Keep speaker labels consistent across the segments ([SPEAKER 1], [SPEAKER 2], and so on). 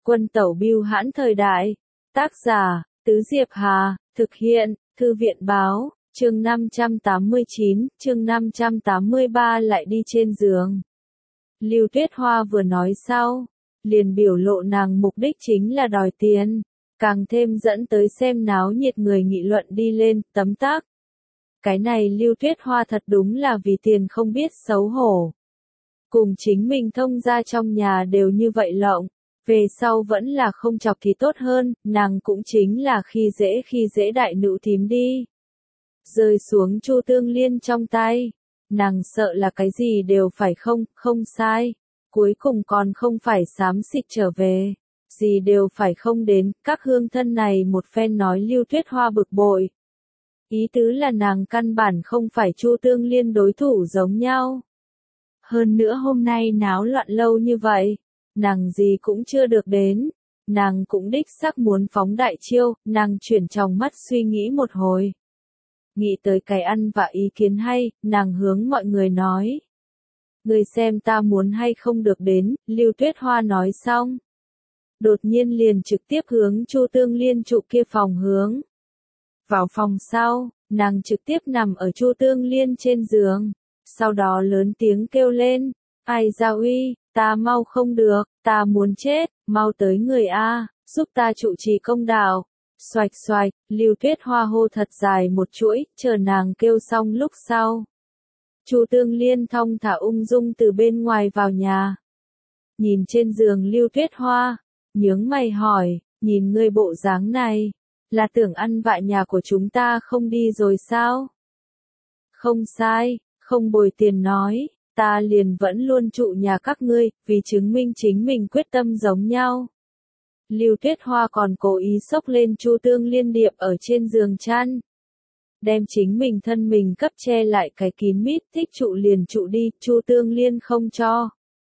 [SPEAKER 1] Quân tẩu bưu hãn thời đại. Tác giả, Tứ Diệp Hà, thực hiện, Thư viện báo, chương 589, chương 583 lại đi trên giường. Lưu Tuyết Hoa vừa nói sau, liền biểu lộ nàng mục đích chính là đòi tiền, càng thêm dẫn tới xem náo nhiệt người nghị luận đi lên, tấm tắc. Cái này Lưu Tuyết Hoa thật đúng là vì tiền không biết xấu hổ. Cùng chính mình thông gia trong nhà đều như vậy lộng, về sau vẫn là không chọc thì tốt hơn, nàng cũng chính là khi dễ đại nữ thím đi. Rơi xuống Chu Tương Liên trong tay, nàng sợ là cái gì đều phải không sai, cuối cùng còn không phải xám xịt trở về, gì đều phải không đến, các hương thân này một phen nói Lưu Tuyết Hoa bực bội. Ý tứ là nàng căn bản không phải Chu Tương Liên đối thủ giống nhau. Hơn nữa hôm nay náo loạn lâu như vậy, nàng gì cũng chưa được đến, nàng cũng đích xác muốn phóng đại chiêu, nàng chuyển trong mắt suy nghĩ một hồi. Nghĩ tới cái ăn và ý kiến hay, nàng hướng mọi người nói. Người xem ta muốn hay không được đến, Lưu Tuyết Hoa nói xong. Đột nhiên liền trực tiếp hướng Chu Tương Liên trụ kia phòng hướng. Vào phòng sau, nàng trực tiếp nằm ở Chu Tương Liên trên giường, sau đó lớn tiếng kêu lên, ai Gia Uy, ta mau không được, ta muốn chết, mau tới người A, giúp ta trụ trì công đạo. Xoạch xoạch, Lưu Tuyết Hoa hô thật dài một chuỗi, chờ nàng kêu xong lúc sau. Chu Tương Liên thong thả ung dung từ bên ngoài vào nhà. Nhìn trên giường Lưu Tuyết Hoa, nhướng mày hỏi, nhìn ngươi bộ dáng này, là tưởng ăn vạ nhà của chúng ta không đi rồi sao? Không sai, không bồi tiền nói, ta liền vẫn luôn trụ nhà các ngươi, vì chứng minh chính mình quyết tâm giống nhau. Lưu Tuyết Hoa còn cố ý xốc lên Chu Tương Liên điệp ở trên giường chăn. Đem chính mình thân mình cấp che lại cái kín mít, thích trụ liền trụ đi, Chu Tương Liên không cho.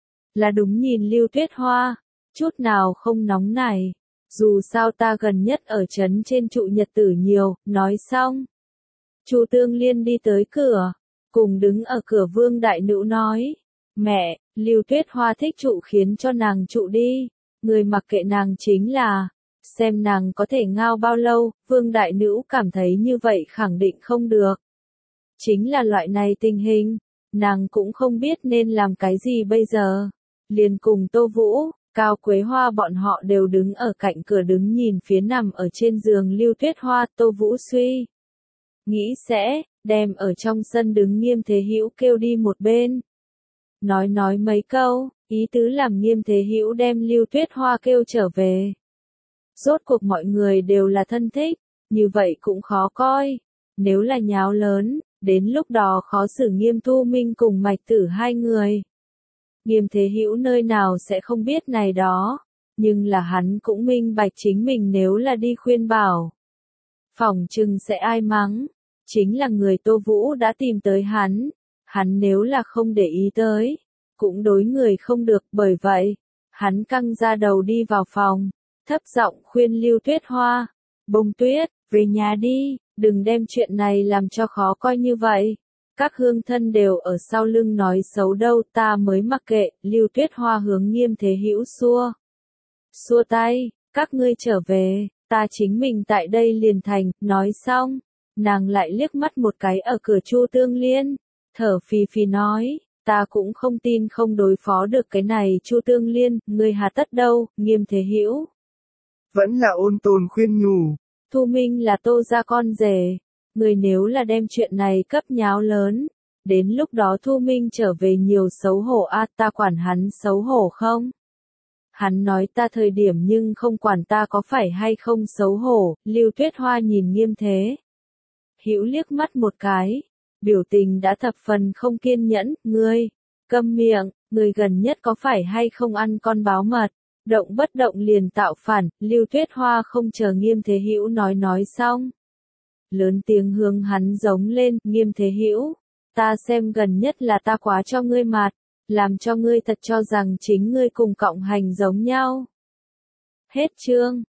[SPEAKER 1] Là đúng nhìn Lưu Tuyết Hoa, chút nào không nóng nảy. Dù sao ta gần nhất ở trấn trên trụ nhật tử nhiều, nói xong. Chu Tương Liên đi tới cửa, cùng đứng ở cửa Vương Đại Nữ nói. Mẹ, Lưu Tuyết Hoa thích trụ khiến cho nàng trụ đi. Người mặc kệ nàng chính là, xem nàng có thể ngao bao lâu, Vương Đại Nữ cảm thấy như vậy khẳng định không được. Chính là loại này tình hình, nàng cũng không biết nên làm cái gì bây giờ. Liền cùng Tô Vũ, Cao Quế Hoa bọn họ đều đứng ở cạnh cửa đứng nhìn phía nằm ở trên giường Lưu Tuyết Hoa, Tô Vũ suy. Nghĩ sẽ, đem ở trong sân đứng Nghiêm Thế Hữu kêu đi một bên. Nói mấy câu, ý tứ làm Nghiêm Thế Hữu đem Lưu Tuyết Hoa kêu trở về. Rốt cuộc mọi người đều là thân thích, như vậy cũng khó coi. Nếu là nháo lớn, đến lúc đó khó xử Nghiêm Thu Minh cùng Mạch Tử hai người. Nghiêm Thế Hữu nơi nào sẽ không biết này đó, nhưng là hắn cũng minh bạch chính mình nếu là đi khuyên bảo. Phỏng chừng sẽ ai mắng, chính là người Tô Vũ đã tìm tới hắn nếu là không để ý tới, cũng đối người không được, bởi vậy, hắn căng ra đầu đi vào phòng, thấp giọng khuyên Lưu Tuyết Hoa, Bông Tuyết, về nhà đi, đừng đem chuyện này làm cho khó coi như vậy. Các hương thân đều ở sau lưng nói xấu đâu, ta mới mặc kệ, Lưu Tuyết Hoa hướng Nghiêm Thế Hữu xua tay, các ngươi trở về, ta chính mình tại đây liền thành, nói xong, nàng lại liếc mắt một cái ở cửa Chu Tương Liên, thở phì phì nói, ta cũng không tin không đối phó được cái này Chu Tương Liên, ngươi hà tất đâu, Nghiêm Thế Hữu.
[SPEAKER 2] Vẫn là ôn tồn khuyên nhủ.
[SPEAKER 1] Thu Minh là Tô gia con rể. Người nếu là đem chuyện này cấp nháo lớn, đến lúc đó Thu Minh trở về nhiều xấu hổ ta quản hắn xấu hổ không? Hắn nói ta thời điểm nhưng không quản ta có phải hay không xấu hổ, Lưu Tuyết Hoa nhìn Nghiêm Thế Hữu liếc mắt một cái, biểu tình đã thập phần không kiên nhẫn, ngươi, câm miệng, ngươi gần nhất có phải hay không ăn con báo mật, động bất động liền tạo phản, Lưu Tuyết Hoa không chờ Nghiêm Thế Hữu nói xong. Lớn tiếng hướng hắn giống lên, Nghiêm Thế Hữu, ta xem gần nhất là ta quá cho ngươi mặt, làm cho ngươi thật cho rằng chính ngươi cùng cộng hành giống nhau. Hết chương.